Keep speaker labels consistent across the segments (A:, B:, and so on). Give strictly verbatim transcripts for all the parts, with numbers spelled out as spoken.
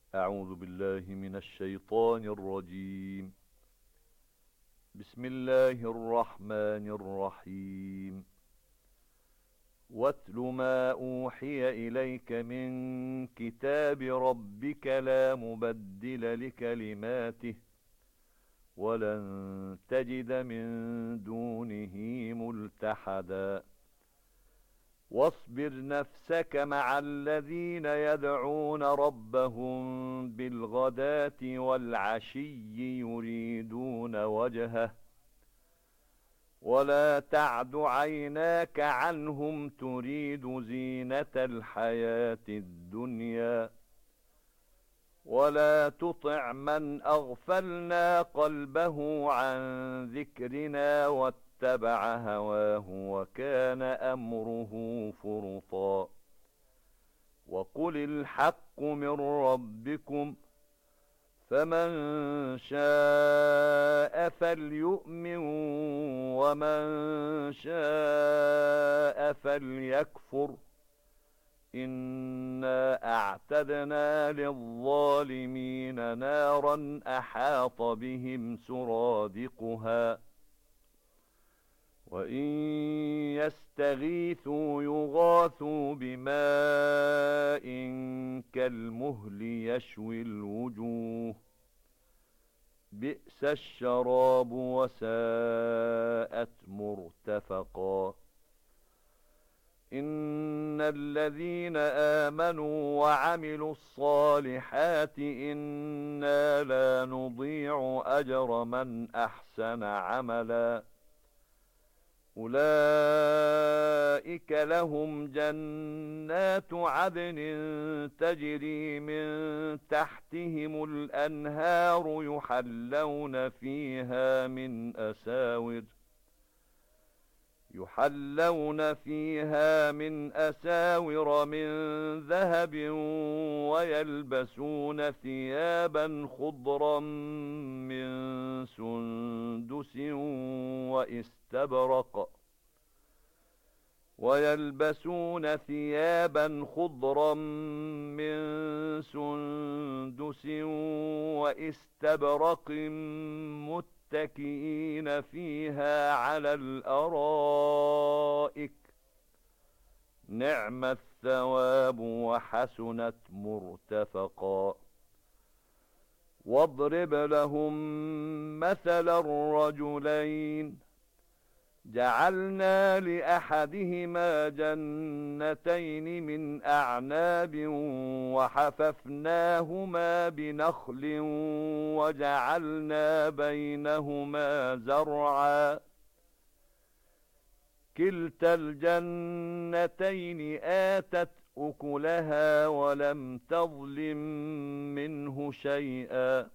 A: أعوذ بالله من الشيطان الرجيم. بسم الله الرحمن الرحيم. واتل ما أوحي إليك من كتاب ربك لا مبدل لكلماته ولن تجد من دونه ملتحدا واصبر نفسك مع الذين يدعون ربهم بالغداة والعشي يريدون وجهه ولا تعد عيناك عنهم تريد زينة الحياة الدنيا ولا تطع من أغفلنا قلبه عن ذكرنا واتبع هواه وكان أمره فرطا وقل الحق من ربكم فمن شاء فليؤمن ومن شاء فليكفر إنا أعتدنا للظالمين نارا أحاط بهم سرادقها وإن يستغيثوا يغاثوا بماء كالمهل يشوي الوجوه بئس الشراب وساءت مرتفقا إن الذين آمنوا وعملوا الصالحات إنا لا نضيع أجر من أحسن عملا أولئك لهم جنات عدن تجري من تحتهم الأنهار يحلون فيها من أساور يحلون فيها من أساور من ذهب ويلبسون ثيابا خضرا من سندس واستبرق ويلبسون ثيابا خضرا من سندس واستبرق متكئين فيها على الأرائك نعم الثواب وحسنت مرتفقا واضرب لهم مثل الرجلين جعلنا لأحدهما جنتين من أعناب وحففناهما بنخل وجعلنا بينهما زرعا كلتا الجنتين آتت أكلها ولم تظلم منه شيئا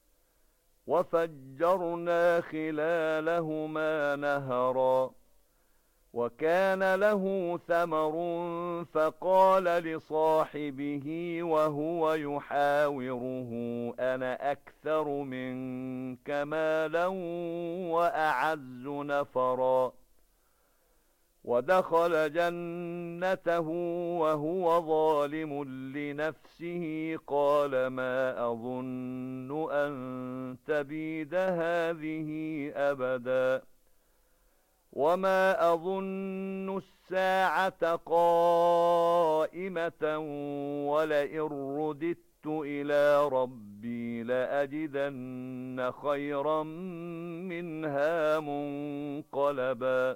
A: وفجرنا خلالهما نهرا وكان له ثمر فقال لصاحبه وهو يحاوره أنا أكثر منك مالا وأعز نفرا ودخل جنته وهو ظالم لنفسه قال ما أظن أن تبيد هذه أبدا وما أظن الساعة قائمة ولئن رددت إلى ربي لأجدن خيرا منها منقلبا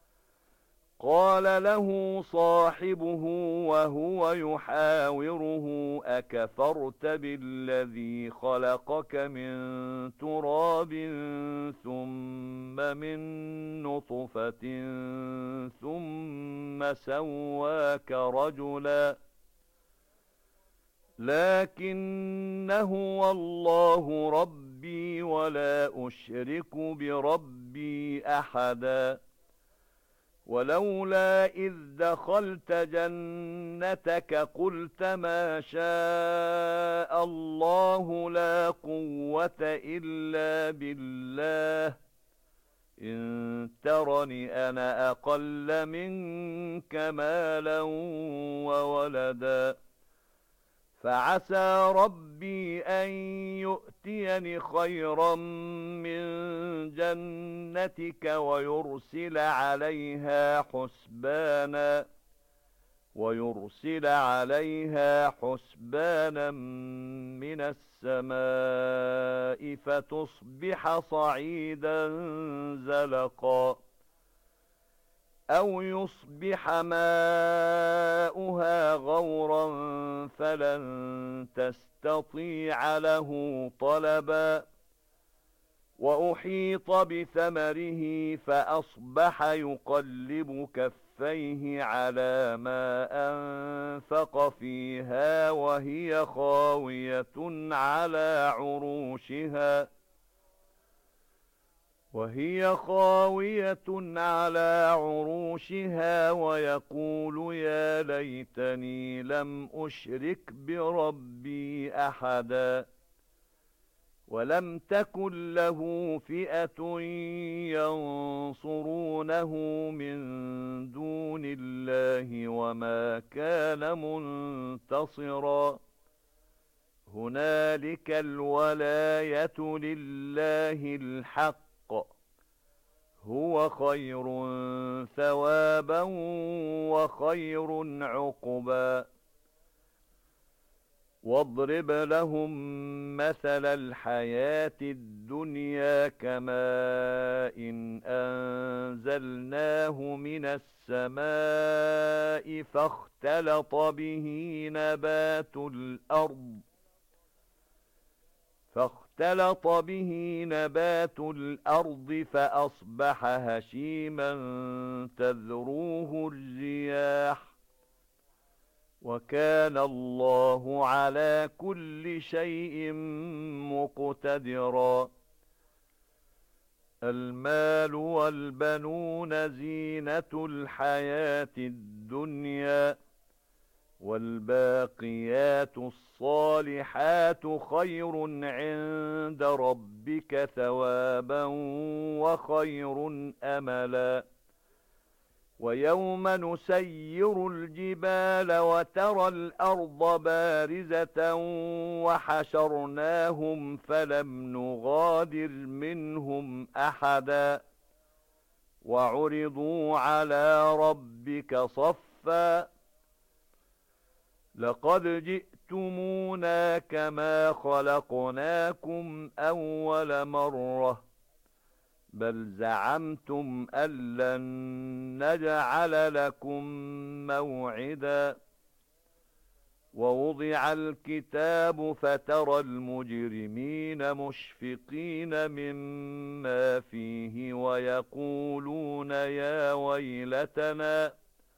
A: قال له صاحبه وهو يحاوره أكفرت بالذي خلقك من تراب ثم من نطفة ثم سواك رجلا لكن هو الله ربي ولا أشرك بربي أحدا ولولا إذ دخلت جنتك قلت ما شاء الله لا قوة إلا بالله إن ترني أنا أقل منك مالا وولدا فعسى ربي أن يؤتيني خيرا من جنتك ويرسل عليها حسبانا ويرسل عليها حسبانا من السماء فتصبح صعيدا زلقا أو يصبح ماؤها غورا فلن تستطيع له طلبا وأحيط بثمره فأصبح يقلب كفيه على ما أنفق فيها وهي خاوية على عروشها وهي خاوية على عروشها ويقول يا ليتني لم أشرك بربي أحدا ولم تكن له فئة ينصرونه من دون الله وما كان منتصرا هنالك الولاية لله الحق هو خير ثوابا وخير عقبا واضرب لهم مثل الحياة الدنيا كماء إن أنزلناه من السماء فاختلط به نبات الأرض فاختلط به نبات الأرض فأصبح هشيما تذروه الرياح وكان الله على كل شيء مقتدرا المال والبنون زينة الحياة الدنيا والباقيات الصالحات خير عند ربك ثوابا وخير أملا ويوم نسير الجبال وترى الأرض بارزة وحشرناهم فلم نغادر منهم أحدا وعرضوا على ربك صفا لقد جئتمونا كما خلقناكم أول مرة بل زعمتم أن لن نجعل لكم موعدا ووضع الكتاب فترى المجرمين مشفقين مما فيه ويقولون يا ويلتنا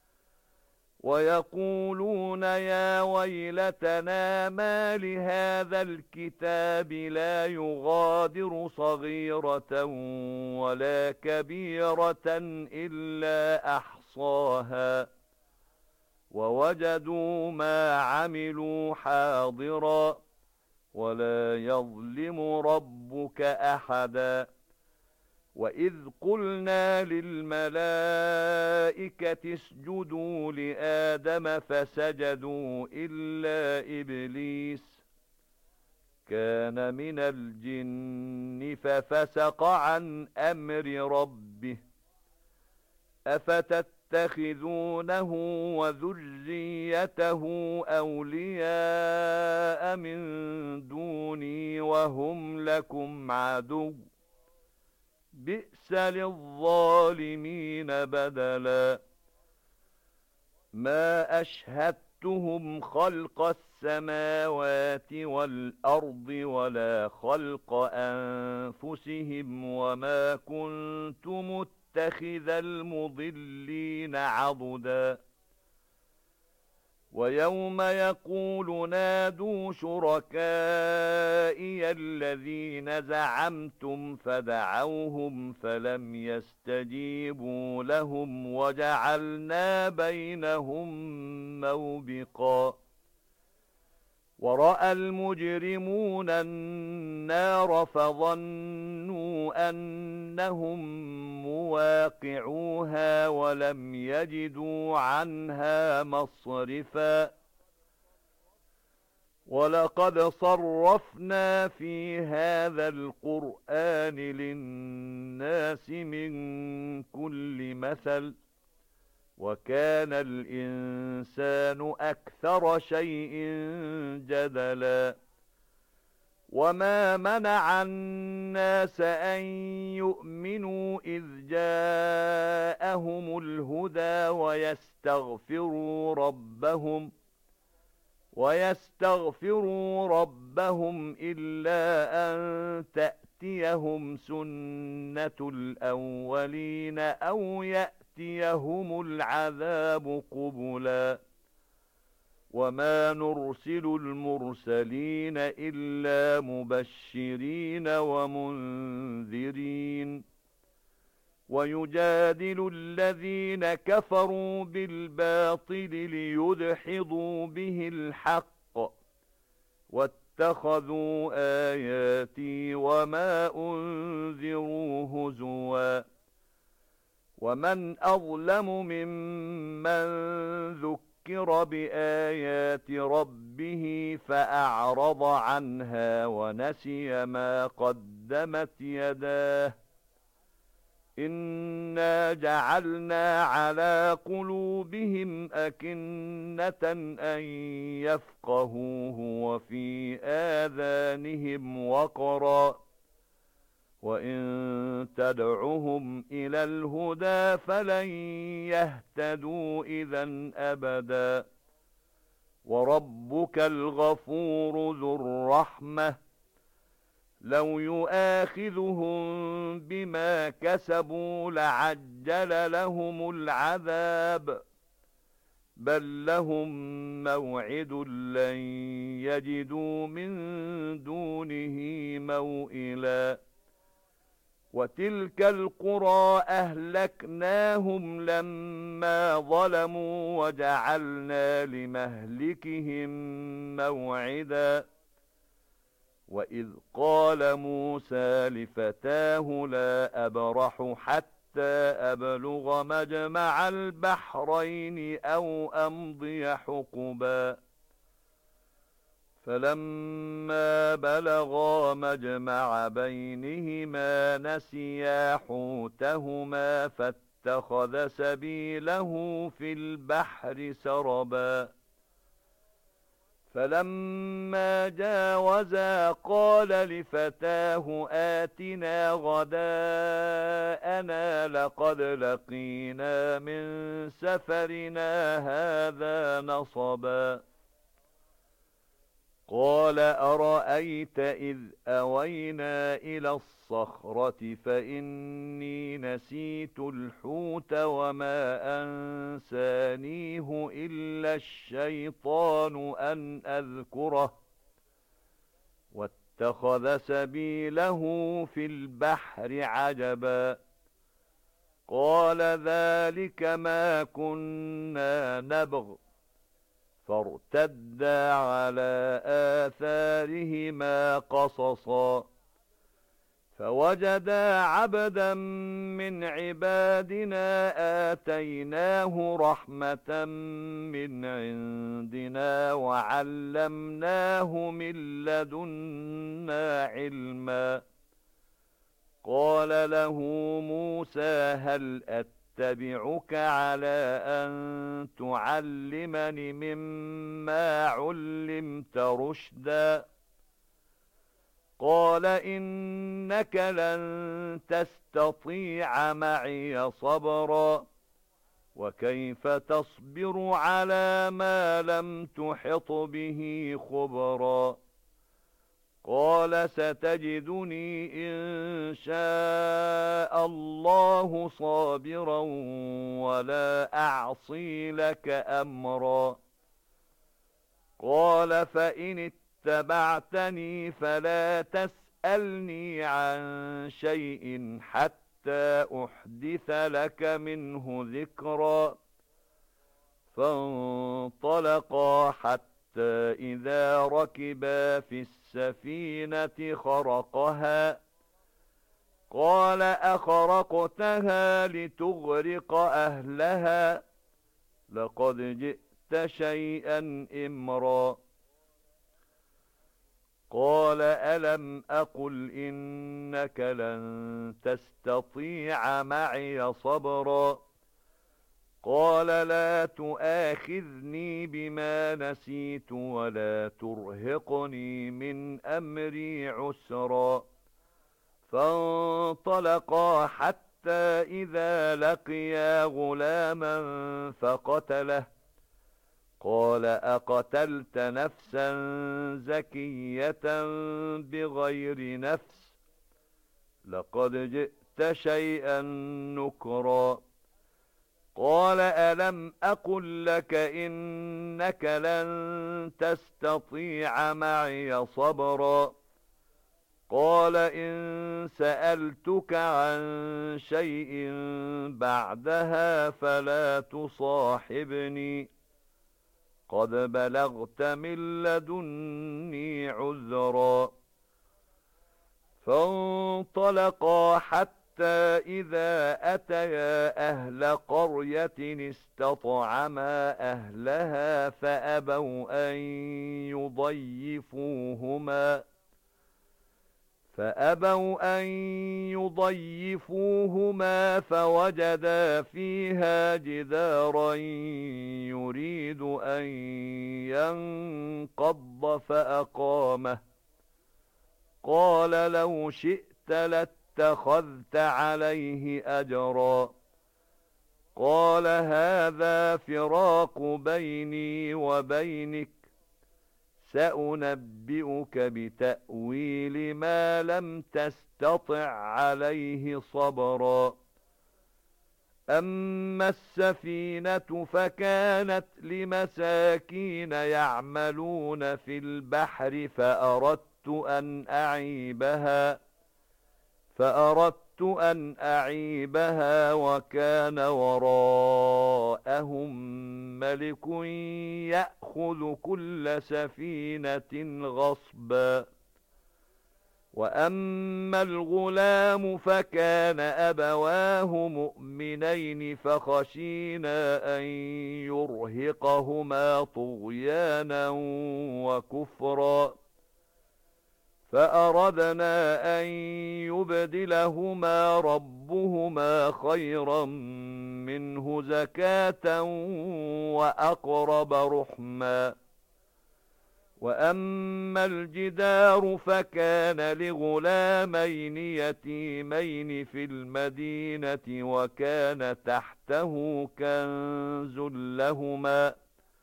A: ويقولون يا ويلتنا ما لهذا الكتاب لا يغادر صغيرة ولا كبيرة إلا أحصاها ووجدوا ما عملوا حاضرا ولا يظلم ربك أحدا وإذ قلنا للملائكة اسجدوا لآدم فسجدوا إلا إبليس كان من الجن ففسق عن أمر ربه أفتتخذونه وذريته أولياء من دوني وهم لكم عدو بئس للظالمين بدلا ما أشهدتهم خلق السماوات والأرض ولا خلق أنفسهم وما كنت متخذ المضلين عضدا ويوم يقول نادوا شركائي الذين زعمتم فدعوهم فلم يستجيبوا لهم وجعلنا بينهم موبقا ورأى المجرمون النار فظنوا أنهم مواقعوها ولم يجدوا عنها مصرفا ولقد صرفنا في هذا القرآن للناس من كل مثل وكان الإنسان أكثر شيء جدلا وما منع الناس أن يؤمنوا إذ جاءهم الهدى ويستغفروا ربهم ويستغفروا ربهم إلا أن تأتيهم سنة الأولين أو يأتيهم العذاب قبلا وما نرسل المرسلين إلا مبشرين ومنذرين ويجادل الذين كفروا بالباطل ليدحضوا به الحق واتخذوا آياتي وما أنذروا هزوا ومن أظلم ممن ذكر بآيات ربه فأعرض عنها ونسي ما قدمت يداه إنا جعلنا على قلوبهم أكنة أن يفقهوه وفي آذانهم وقرا وإن تدعهم إلى الهدى فلن يهتدوا إذا أبدا وربك الغفور ذو الرحمة لو يؤاخذهم بما كسبوا لعجل لهم العذاب بل لهم موعد لن يجدوا من دونه موئلا وتلك القرى أهلكناهم لما ظلموا وجعلنا لمهلكهم موعدا وإذ قال موسى لفتاه لا أبرح حتى أبلغ مجمع البحرين أو أمضي حقبا فلما بلغا مجمع بينهما نسيا حوتهما فاتخذ سبيله في البحر سربا فلما جاوزا قال لفتاه آتنا غداءنا لقد لقينا من سفرنا هذا نصبا قال أرأيت إذ أوينا إلى الصخرة فإني نسيت الحوت وما أنسانيه إلا الشيطان أن أذكره واتخذ سبيله في البحر عجبا قال ذلك ما كنا نبغ فارتدا على آثارهما قصصا فوجدا عبدا من عبادنا آتيناه رحمة من عندنا وعلمناه من لدنا علما قال له موسى هل أتبعك على أن تعلمني مما علمت رشدا قال إنك لن تستطيع معي صبرا وكيف تصبر على ما لم تحط به خبرا قال ستجدني إن شاء الله صابرا ولا أعصي لك أمرا قال فإن اتبعتني فلا تسألني عن شيء حتى أحدث لك منه ذكرا فانطلقا حتى إذا ركبا في السفينة خرقها قال أخرقتها لتغرق أهلها لقد جئت شيئا إمرا قال ألم أقل إنك لن تستطيع معي صبرا قال لا تؤاخذني بما نسيت ولا ترهقني من أمري عسرا فانطلقا حتى إذا لقيا غلاما فقتله قال أقتلت نفسا زكية بغير نفس لقد جئت شيئا نكرا قال ألم أقل لك إنك لن تستطيع معي صبرا قال إن سألتك عن شيء بعدها فلا تصاحبني قد بلغت من لدني عذرا فانطلقا حتى إذا أتيا أهل قرية استطعما أهلها فأبوا أن يضيفوهما فأبوا أن يضيفوهما فوجدا فيها جدارا يريد أن ينقض فأقامه قال لو شئت لاتخذت عليه أجرا قال هذا فراق بيني وبينك سأنبئك بتأويل ما لم تستطع عليه صبرا أما السفينة فكانت لمساكين يعملون في البحر فأردت أن أعيبها فأردت أن أعيبها وكان وراءهم ملك يأخذ كل سفينة غصبا وأما الغلام فكان أبواه مؤمنين فخشينا أن يرهقهما طغيانا وكفرا فأردنا أن يبدلهما ربهما خيرا منه زكاة وأقرب رحما وأما الجدار فكان لغلامين يتيمين في المدينة وكان تحته كنز لهما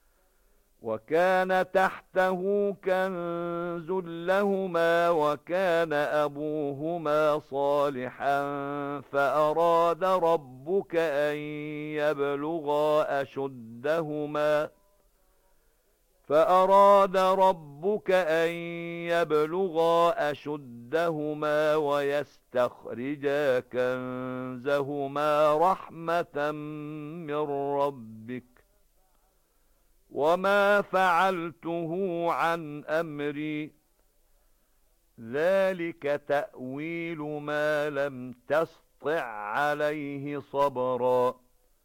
A: وكان تحته كنز لهما وكان أبوهما صالحا فأراد ربك أن يبلغا أشدهما فأراد ربك أن يبلغا أشدهما ويستخرجا كنزهما رحمة من ربك وما فعلته عن أمري ذلك تأويل ما لم تسطع عليه صبرا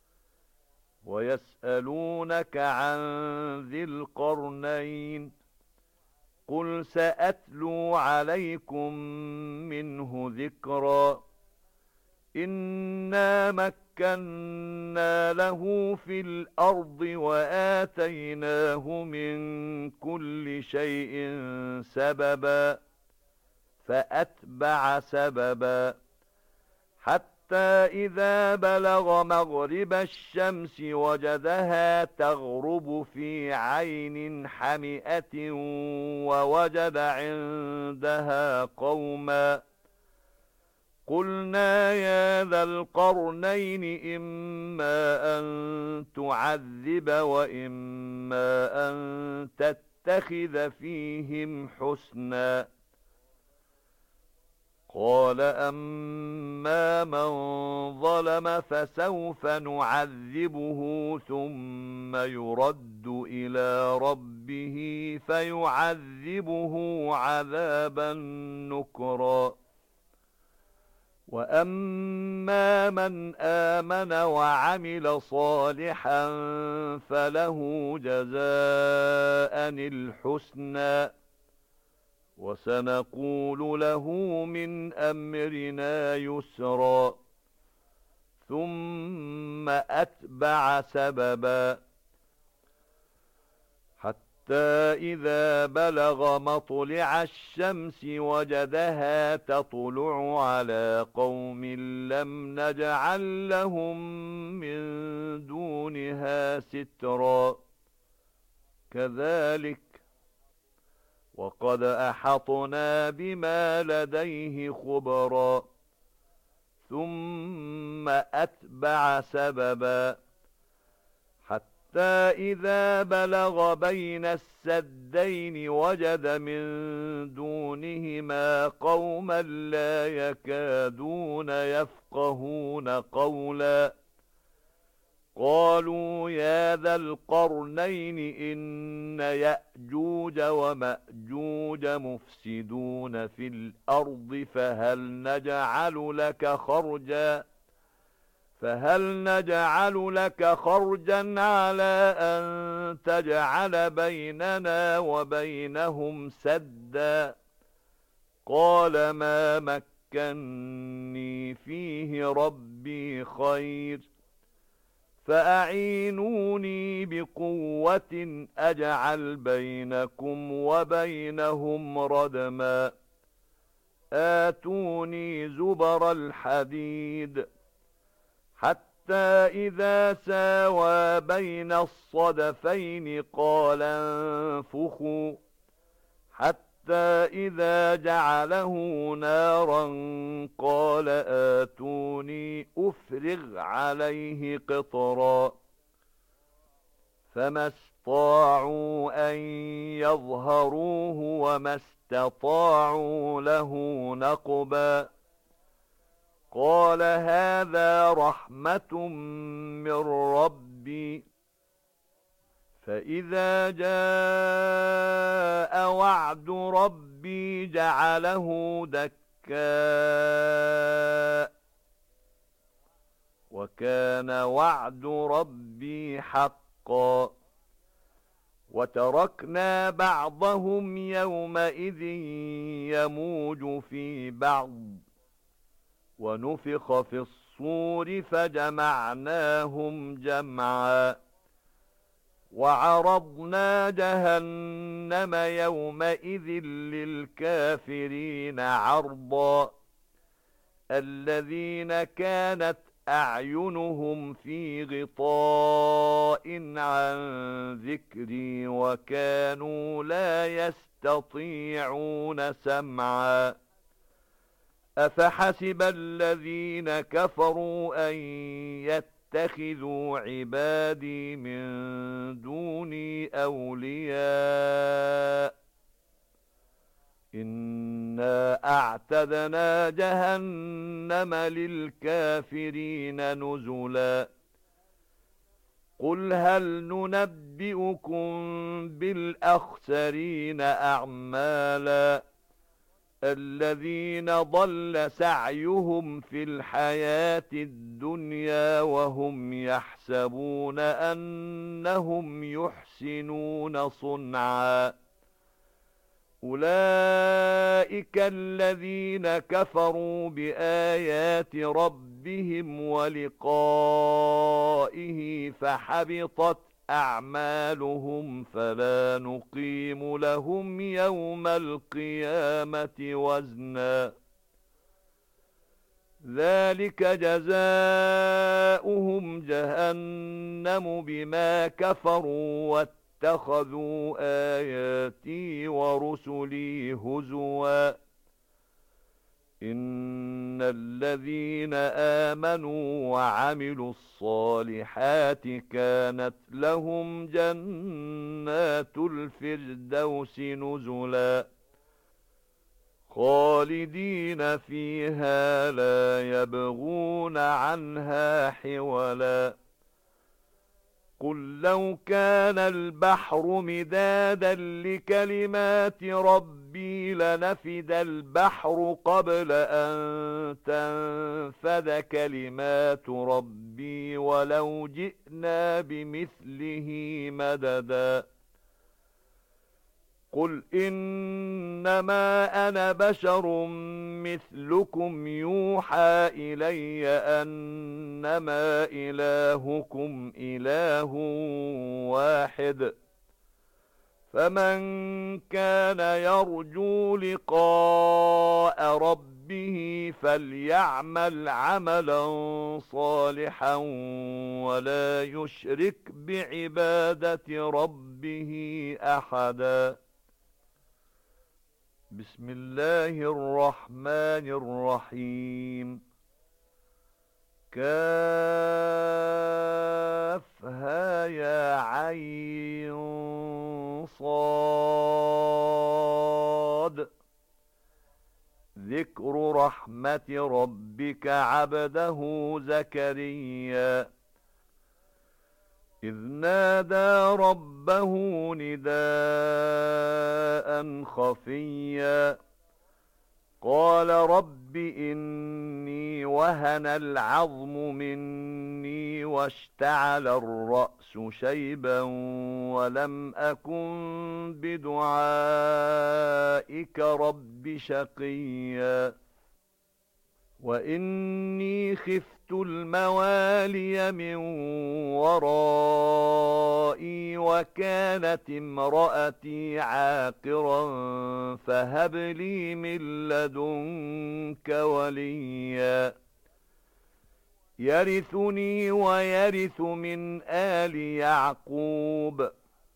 A: ويسألونك عن ذي القرنين قل سأتلو عليكم منه ذكرا إنا مكنا له في الأرض وآتيناه من كل شيء سببا فأتبع سببا حتى إذا بلغ مغرب الشمس وجدها تغرب في عين حمئة ووجد عندها قوما قلنا يا ذا القرنين إما أن تعذب وإما أن تتخذ فيهم حسنا قال أما من ظلم فسوف نعذبه ثم يرد إلى ربه فيعذبه عذابا نكرا وأما من آمن وعمل صالحا فله جزاء الحسنى وسنقول له من أمرنا يسرا ثم أتبع سببا حتى إذا بلغ مطلع الشمس وجدها تطلع على قوم لم نجعل لهم من دونها سترا كذلك وقد أحطنا بما لديه خبرا ثم أتبع سببا حتى إذا بلغ بين السدين وجد من دونهما قوما لا يكادون يفقهون قولا قالوا يا ذا القرنين إن يأجوج ومأجوج مفسدون في الأرض فهل نجعل لك خرجا فهل نجعل لك خرجا على أن تجعل بيننا وبينهم سدا قال ما مكني فيه ربي خير فأعينوني بقوة أجعل بينكم وبينهم ردما آتوني زبر الحديد حتى إذا ساوى بين الصدفين قال انفخوا حتى إذا جعله نارا قال آتوني أفرغ عليه قطرا فما استطاعوا أن يظهروه وما استطاعوا له نقبا قال هذا رحمة من ربي فإذا جاء وعد ربي جعله دكاء وكان وعد ربي حقا وتركنا بعضهم يومئذ يموج في بعض ونفخ في الصور فجمعناهم جمعا وعرضنا جهنم يومئذ للكافرين عرضا الذين كانت أعينهم في غطاء عن ذكري وكانوا لا يستطيعون سمعا أفحسب الذين كفروا أن يتخذوا عبادي من دوني أولياء إنا أعتدنا جهنم للكافرين نزلا قل هل ننبئكم بالأخسرين أعمالا الذين ضل سعيهم في الحياة الدنيا وهم يحسبون أنهم يحسنون صنعا أولئك الذين كفروا بآيات ربهم ولقائه فحبطت أعمالهم فلا نقيم لهم يوم القيامة وزنا ذلك جزاؤهم جهنم بما كفروا واتخذوا آياتي ورسلي هزوا إن الذين آمنوا وعملوا الصالحات كانت لهم جنات الفردوس نزلا خالدين فيها لا يبغون عنها حولا قل لو كان البحر مدادا لكلمات ربي لنفد البحر قبل أن تنفد كلمات ربي ولو جئنا بمثله مددا قل إنما أنا بشر مثلكم يوحى إلي أنما إلهكم إله واحد فمن كان يرجو لقاء ربه فليعمل عملا صالحا ولا يشرك بعبادة ربه أحدا. بسم الله الرحمن الرحيم. كافها يا عين صاد. ذكر رحمة ربك عبده زكريا إذ نادى ربه نداء خفيا قال رب إني وهن العظم مني واشتعل الرأس شيبا ولم أكن بدعائك رب شقيا وإني خفت الموالي من ورائي وكانت امرأتي عاقرا فهب لي من لدنك وليا يرثني ويرث من آل يعقوب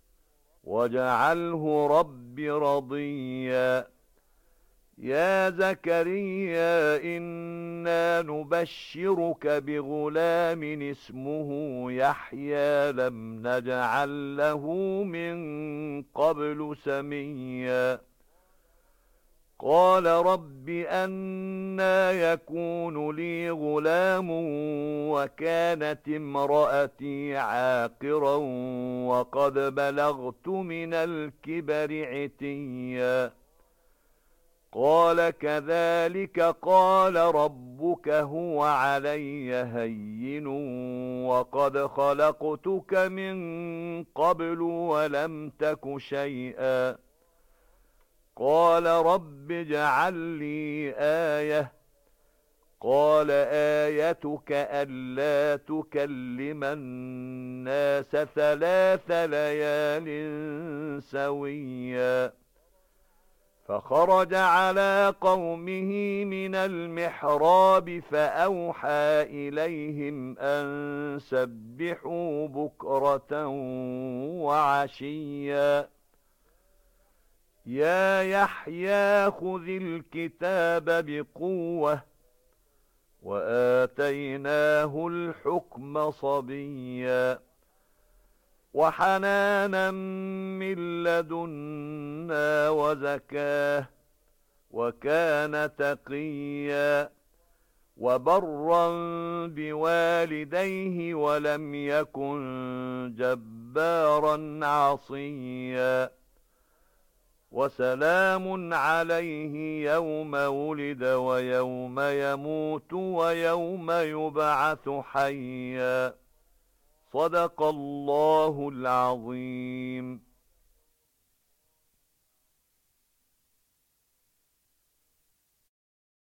A: واجعله رب رضيا. يا زكريا إنا نبشرك بغلام اسمه يحيى لم نجعل له من قبل سميا قال رب أنى يكون لي غلام وكانت امرأتي عاقرا وقد بلغت من الكبر عتيا قال كذلك قال ربك هو علي هين وقد خلقتك من قبل ولم تك شيئا قال رب اجعل لي آية قال آيتك ألا تكلم الناس ثلاث ليال سويا فخرج على قومه من المحراب فأوحى إليهم أن سبحوا بكرة وعشيا يا يحيى خذ الكتاب بقوة وآتيناه الحكم صبيا وحنانا من لدنا وزكاه وكان تقيا وبرا بوالديه ولم يكن جبارا عصيا وسلام عليه يوم ولد ويوم يموت ويوم يبعث حيا صدق الله العظيم.